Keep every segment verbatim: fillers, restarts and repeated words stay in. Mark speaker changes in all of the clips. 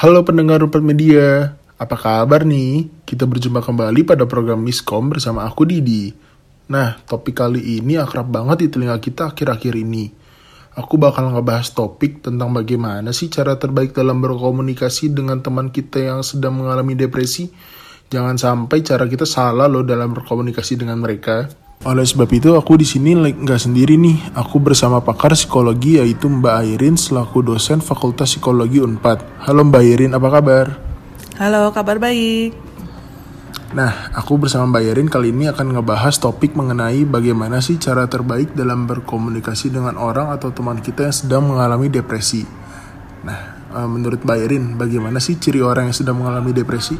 Speaker 1: Halo pendengar Rumput Media, apa kabar nih? Kita berjumpa kembali pada program Miskom bersama aku Didi. Nah, topik kali ini akrab banget di telinga kita akhir-akhir ini. Aku bakal ngebahas topik tentang bagaimana sih cara terbaik dalam berkomunikasi dengan teman kita yang sedang mengalami depresi. Jangan sampai cara kita salah loh dalam berkomunikasi dengan mereka. Oleh sebab itu aku di sini nggak sendiri nih. Aku bersama pakar psikologi yaitu Mbak Airin selaku dosen Fakultas Psikologi Unpad. Halo Mbak Airin, apa kabar?
Speaker 2: Halo, kabar baik.
Speaker 1: Nah, aku bersama Mbak Airin kali ini akan ngebahas topik mengenai bagaimana sih cara terbaik dalam berkomunikasi dengan orang atau teman kita yang sedang mengalami depresi. Nah, menurut Mbak Airin, bagaimana sih ciri orang yang sedang mengalami depresi?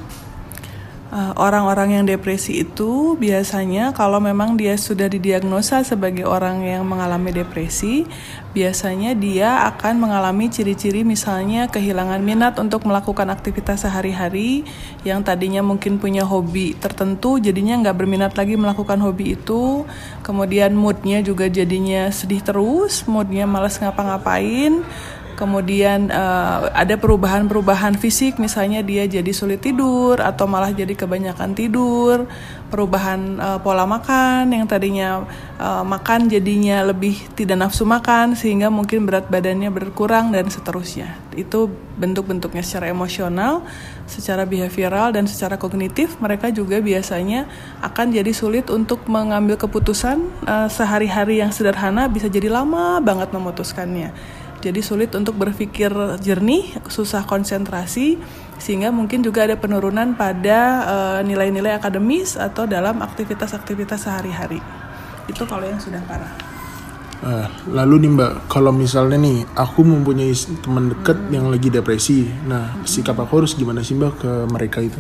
Speaker 2: Uh, orang-orang yang depresi itu biasanya kalau memang dia sudah didiagnosa sebagai orang yang mengalami depresi, biasanya dia akan mengalami ciri-ciri misalnya kehilangan minat untuk melakukan aktivitas sehari-hari yang tadinya mungkin punya hobi tertentu, jadinya nggak berminat lagi melakukan hobi itu. Kemudian moodnya juga jadinya sedih terus, moodnya malas ngapa-ngapain. Kemudian uh, ada perubahan-perubahan fisik, misalnya dia jadi sulit tidur atau malah jadi kebanyakan tidur. Perubahan uh, pola makan, yang tadinya uh, makan jadinya lebih tidak nafsu makan sehingga mungkin berat badannya berkurang dan seterusnya. Itu bentuk-bentuknya secara emosional, secara behavioral dan secara kognitif. Mereka juga biasanya akan jadi sulit untuk mengambil keputusan uh, sehari-hari yang sederhana, bisa jadi lama banget memutuskannya. Jadi sulit untuk berpikir jernih, susah konsentrasi, sehingga mungkin juga ada penurunan pada uh, nilai-nilai akademis atau dalam aktivitas-aktivitas sehari-hari. Itu kalau yang sudah parah.
Speaker 1: Uh, lalu nih Mbak, kalau misalnya nih aku mempunyai teman dekat hmm. yang lagi depresi, nah hmm. sikap aku harus gimana sih Mbak ke mereka itu?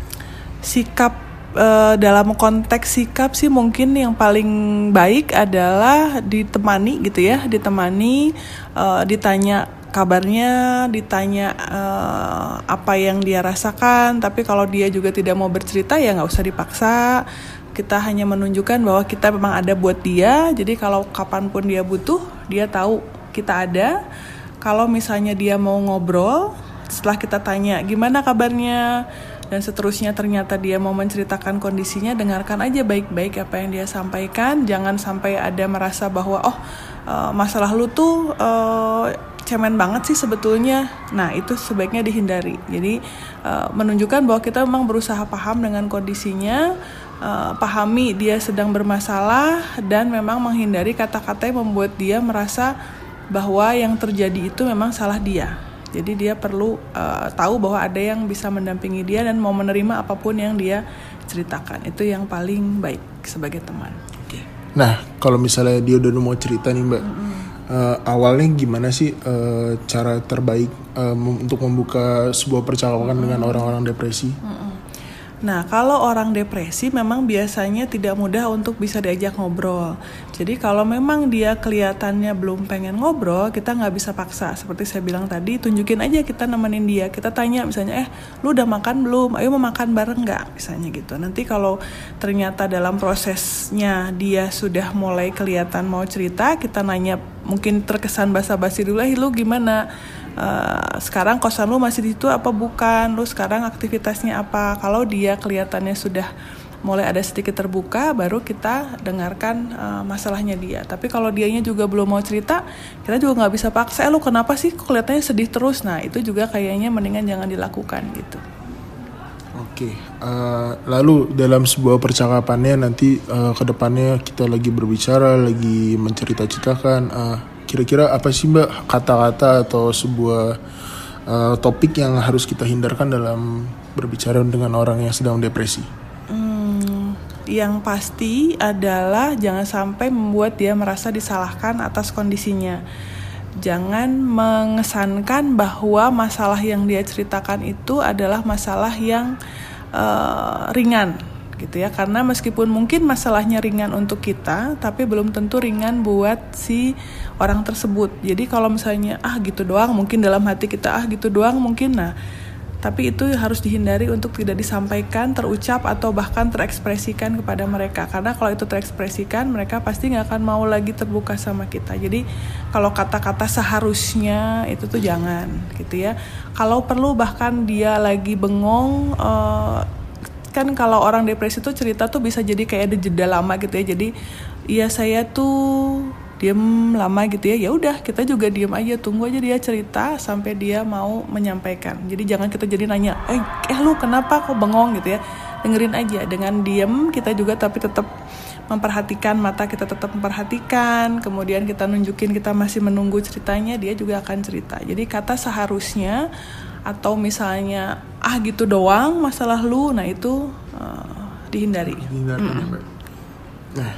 Speaker 2: Sikap Uh, dalam konteks sikap sih mungkin yang paling baik adalah ditemani gitu ya, ditemani, uh, ditanya kabarnya, ditanya uh, apa yang dia rasakan. Tapi kalau dia juga tidak mau bercerita ya nggak usah dipaksa. Kita hanya menunjukkan bahwa kita memang ada buat dia. Jadi kalau kapanpun dia butuh, dia tahu kita ada. Kalau misalnya dia mau ngobrol, setelah kita tanya gimana kabarnya dan seterusnya ternyata dia mau menceritakan kondisinya, dengarkan aja baik-baik apa yang dia sampaikan. Jangan sampai ada merasa bahwa oh uh, masalah lu tuh uh, cemen banget sih sebetulnya. Nah itu sebaiknya dihindari. Jadi uh, menunjukkan bahwa kita memang berusaha paham dengan kondisinya, uh, pahami dia sedang bermasalah, dan memang menghindari kata-kata yang membuat dia merasa bahwa yang terjadi itu memang salah dia. Jadi dia perlu uh, tahu bahwa ada yang bisa mendampingi dia dan mau menerima apapun yang dia ceritakan. Itu yang paling baik sebagai teman.
Speaker 1: Oke. Nah, kalau misalnya dia udah mau cerita nih Mbak, mm-hmm. uh, awalnya gimana sih uh, cara terbaik uh, mem- untuk membuka sebuah percakapan mm-hmm. dengan orang-orang depresi?
Speaker 2: Mm-hmm. Nah, kalau orang depresi memang biasanya tidak mudah untuk bisa diajak ngobrol. Jadi kalau memang dia kelihatannya belum pengen ngobrol, kita nggak bisa paksa. Seperti saya bilang tadi, tunjukin aja kita nemenin dia. Kita tanya misalnya, eh lu udah makan belum? Ayo mau makan bareng nggak? Misalnya gitu. Nanti kalau ternyata dalam prosesnya dia sudah mulai kelihatan mau cerita, kita nanya mungkin terkesan basa-basi dulu, eh lu gimana? Uh, sekarang kosan lu masih di situ apa bukan? Lu sekarang aktivitasnya apa? Kalau dia kelihatannya sudah mulai ada sedikit terbuka, baru kita dengarkan uh, masalahnya dia. Tapi kalau dianya juga belum mau cerita, kita juga nggak bisa paksa. Eh lu kenapa sih? Kok kelihatannya sedih terus? Nah itu juga kayaknya mendingan jangan dilakukan gitu.
Speaker 1: Oke, uh, lalu dalam sebuah percakapannya nanti uh, ke depannya kita lagi berbicara, lagi mencerita-ceritakan. Uh, Kira-kira apa sih Mbak kata-kata atau sebuah uh, topik yang harus kita hindarkan dalam berbicara dengan orang yang sedang depresi?
Speaker 2: Hmm, yang pasti adalah jangan sampai membuat dia merasa disalahkan atas kondisinya. Jangan mengesankan bahwa masalah yang dia ceritakan itu adalah masalah yang uh, ringan. Gitu ya, karena meskipun mungkin masalahnya ringan untuk kita, tapi belum tentu ringan buat si orang tersebut. Jadi kalau misalnya ah gitu doang, mungkin dalam hati kita ah gitu doang mungkin, nah Tapi itu harus dihindari untuk tidak disampaikan, terucap, atau bahkan terekspresikan kepada mereka. Karena kalau itu terekspresikan, mereka pasti gak akan mau lagi terbuka sama kita. Jadi kalau kata-kata seharusnya itu tuh jangan gitu ya. Kalau perlu bahkan dia lagi bengong, uh, kan kalau orang depresi tuh cerita tuh bisa jadi kayak ada jeda lama gitu ya. Jadi iya saya tuh diem lama gitu ya, ya udah kita juga diem aja, tunggu aja dia cerita sampai dia mau menyampaikan. Jadi jangan kita jadi nanya, eh, eh lu kenapa kok bengong gitu ya, dengerin aja dengan diem kita juga, tapi tetap memperhatikan, mata kita tetap memperhatikan, kemudian kita nunjukin kita masih menunggu ceritanya, dia juga akan cerita. Jadi kata seharusnya atau misalnya ah gitu doang masalah lu, nah itu uh, dihindari.
Speaker 1: Dihindari. Mm. Nah,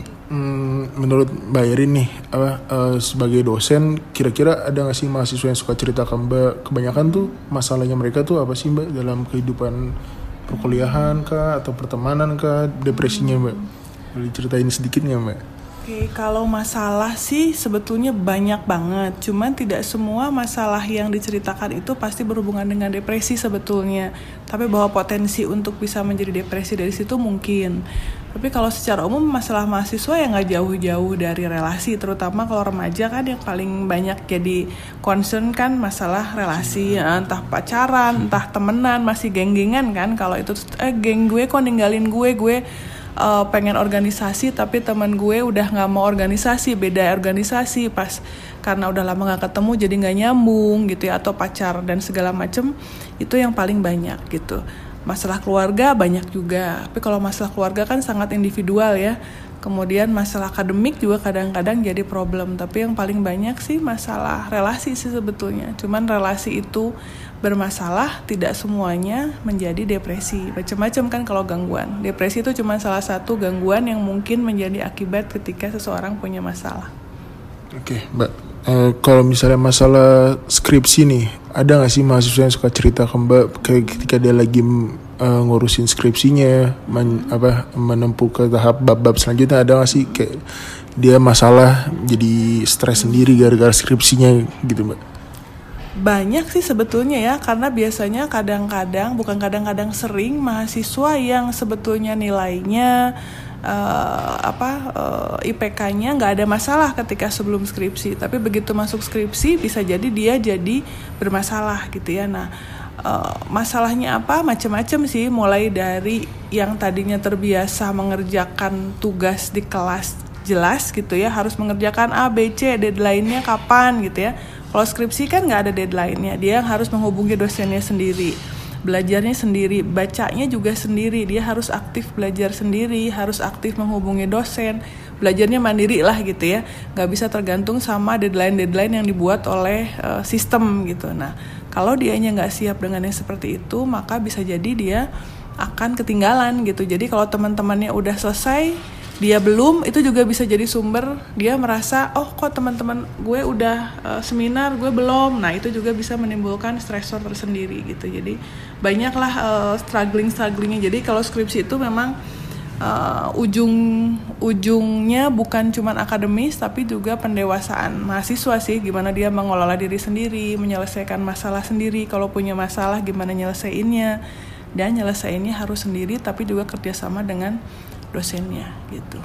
Speaker 1: Hmm, menurut Mbak Irin nih, apa uh, sebagai dosen, kira-kira ada nggak sih mahasiswa yang suka cerita ke Mbak? Kebanyakan tuh masalahnya mereka tuh apa sih Mbak dalam kehidupan perkuliahan kah atau pertemanan kah, depresinya Mbak? Boleh ceritain sedikit nggak Mbak?
Speaker 2: Oke, kalau masalah sih sebetulnya banyak banget. Cuman tidak semua masalah yang diceritakan itu pasti berhubungan dengan depresi sebetulnya. Tapi bahwa potensi untuk bisa menjadi depresi dari situ mungkin. Tapi kalau secara umum masalah mahasiswa yang gak jauh-jauh dari relasi. Terutama kalau remaja kan yang paling banyak jadi concern kan masalah relasi. Entah pacaran, entah temenan, masih geng-gengan kan. Kalau itu, eh geng gue kok ninggalin gue, gue... Uh, pengen organisasi tapi teman gue udah nggak mau organisasi, beda organisasi, pas karena udah lama nggak ketemu jadi nggak nyambung gitu ya, atau pacar dan segala macem, itu yang paling banyak gitu. Masalah keluarga banyak juga, tapi kalau masalah keluarga kan sangat individual ya. Kemudian masalah akademik juga kadang-kadang jadi problem, tapi yang paling banyak sih masalah relasi sih sebetulnya. Cuman relasi itu bermasalah, tidak semuanya menjadi depresi. Macam-macam kan kalau gangguan. Depresi itu cuma salah satu gangguan yang mungkin menjadi akibat ketika seseorang punya masalah.
Speaker 1: Oke, Mbak. Uh, kalau misalnya masalah skripsi nih, ada nggak sih mahasiswa yang suka cerita ke Mbak kayak ketika dia lagi uh, ngurusin skripsinya, men, apa menempuh ke tahap bab-bab selanjutnya, ada nggak sih kayak dia masalah jadi stres sendiri gara-gara skripsinya gitu Mbak?
Speaker 2: Banyak sih sebetulnya ya, karena biasanya kadang-kadang, bukan kadang-kadang sering, mahasiswa yang sebetulnya nilainya Uh, apa uh, I P K-nya nggak ada masalah ketika sebelum skripsi, tapi begitu masuk skripsi bisa jadi dia jadi bermasalah gitu ya. Nah, uh, masalahnya apa? Macam-macam sih, mulai dari yang tadinya terbiasa mengerjakan tugas di kelas jelas gitu ya, harus mengerjakan A, B, C, deadline-nya kapan gitu ya. Kalau skripsi kan nggak ada deadline-nya, dia harus menghubungi dosennya sendiri, belajarnya sendiri, bacanya juga sendiri, dia harus aktif belajar sendiri, harus aktif menghubungi dosen, belajarnya mandiri lah gitu ya, nggak bisa tergantung sama deadline-deadline yang dibuat oleh uh, sistem gitu. Nah, kalau dianya nggak siap dengan yang seperti itu, maka bisa jadi dia akan ketinggalan gitu. Jadi kalau teman-temannya udah selesai, dia belum, itu juga bisa jadi sumber dia merasa, oh kok teman-teman gue udah uh, seminar, gue belum. Nah itu juga bisa menimbulkan stresor tersendiri gitu. Jadi banyaklah uh, struggling-strugglingnya. Jadi kalau skripsi itu memang uh, ujung ujungnya bukan cuma akademis, tapi juga pendewasaan mahasiswa sih, gimana dia mengelola diri sendiri, menyelesaikan masalah sendiri, kalau punya masalah gimana nyelesainnya, dan nyelesainnya harus sendiri, tapi juga kerjasama dengan dosennya gitu.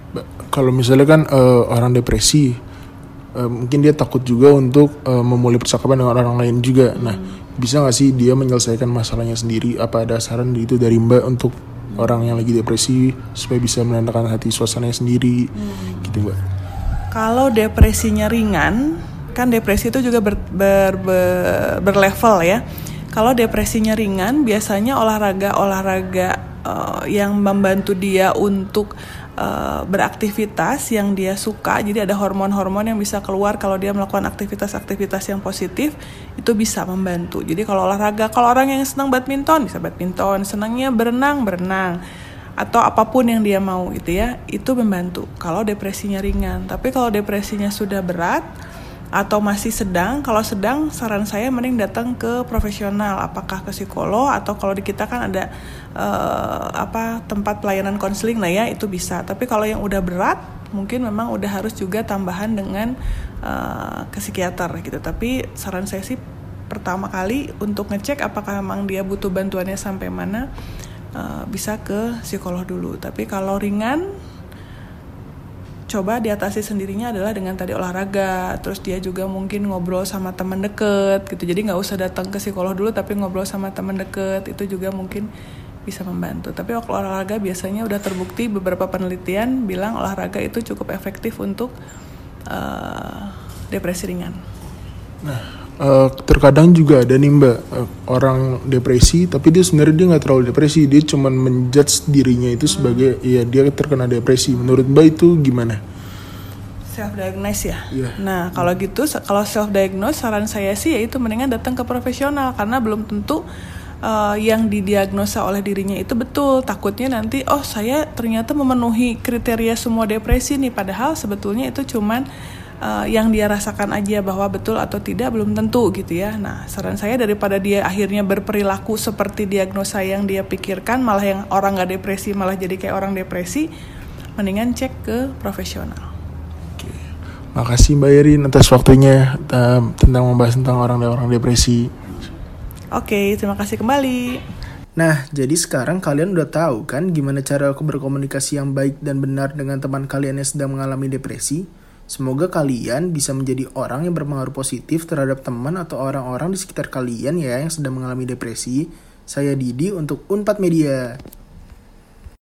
Speaker 1: Kalau misalnya kan uh, orang depresi, uh, mungkin dia takut juga untuk uh, memulai percakapan dengan orang lain juga. Hmm. Nah, bisa nggak sih dia menyelesaikan masalahnya sendiri? Apa ada saran itu dari Mbak untuk hmm. orang yang lagi depresi supaya bisa menenangkan hati suasananya sendiri, hmm. gitu Mbak?
Speaker 2: Kalau depresinya ringan, kan depresi itu juga ber, ber, ber, berlevel ya. Kalau depresinya ringan, biasanya olahraga-olahraga uh, yang membantu dia untuk uh, beraktivitas yang dia suka. Jadi ada hormon-hormon yang bisa keluar kalau dia melakukan aktivitas-aktivitas yang positif, itu bisa membantu. Jadi kalau olahraga, kalau orang yang senang badminton, bisa badminton, senangnya berenang, berenang. Atau apapun yang dia mau gitu ya, itu membantu kalau depresinya ringan. Tapi kalau depresinya sudah berat atau masih sedang, kalau sedang saran saya mending datang ke profesional, apakah ke psikolog atau kalau di kita kan ada uh, apa tempat pelayanan konseling lah ya, itu bisa. Tapi kalau yang udah berat mungkin memang udah harus juga tambahan dengan uh, ke psikiater gitu. Tapi saran saya sih pertama kali untuk ngecek apakah memang dia butuh bantuannya sampai mana, uh, bisa ke psikolog dulu. Tapi kalau ringan, coba diatasi sendirinya adalah dengan tadi olahraga. Terus dia juga mungkin ngobrol sama teman deket gitu. Jadi nggak usah datang ke psikolog dulu, tapi ngobrol sama teman deket itu juga mungkin bisa membantu. Tapi kalau olahraga biasanya udah terbukti, beberapa penelitian bilang olahraga itu cukup efektif untuk uh, depresi ringan.
Speaker 1: Nah, uh, terkadang juga ada nih Mbak, uh, orang depresi tapi dia sebenarnya dia nggak terlalu depresi, dia cuman menjudge dirinya itu sebagai hmm. ya dia terkena depresi. Menurut Mbak itu gimana?
Speaker 2: Self diagnose ya.
Speaker 1: Yeah.
Speaker 2: Nah, kalau gitu kalau self diagnose saran saya sih yaitu mendingan datang ke profesional, karena belum tentu Uh, yang didiagnosa oleh dirinya itu betul. Takutnya nanti oh saya ternyata memenuhi kriteria semua depresi nih, padahal sebetulnya itu cuman uh, yang dia rasakan aja, bahwa betul atau tidak belum tentu gitu ya. Nah, saran saya daripada dia akhirnya berperilaku seperti diagnosa yang dia pikirkan, malah yang orang gak depresi malah jadi kayak orang depresi, mendingan cek ke profesional.
Speaker 1: Oke. Makasih Mbak Irin atas waktunya uh, tentang membahas tentang orang-orang depresi.
Speaker 2: Oke, terima kasih kembali.
Speaker 3: Nah, jadi sekarang kalian udah tahu kan gimana cara aku berkomunikasi yang baik dan benar dengan teman kalian yang sedang mengalami depresi? Semoga kalian bisa menjadi orang yang berpengaruh positif terhadap teman atau orang-orang di sekitar kalian ya yang sedang mengalami depresi. Saya Didi untuk Unpad Media.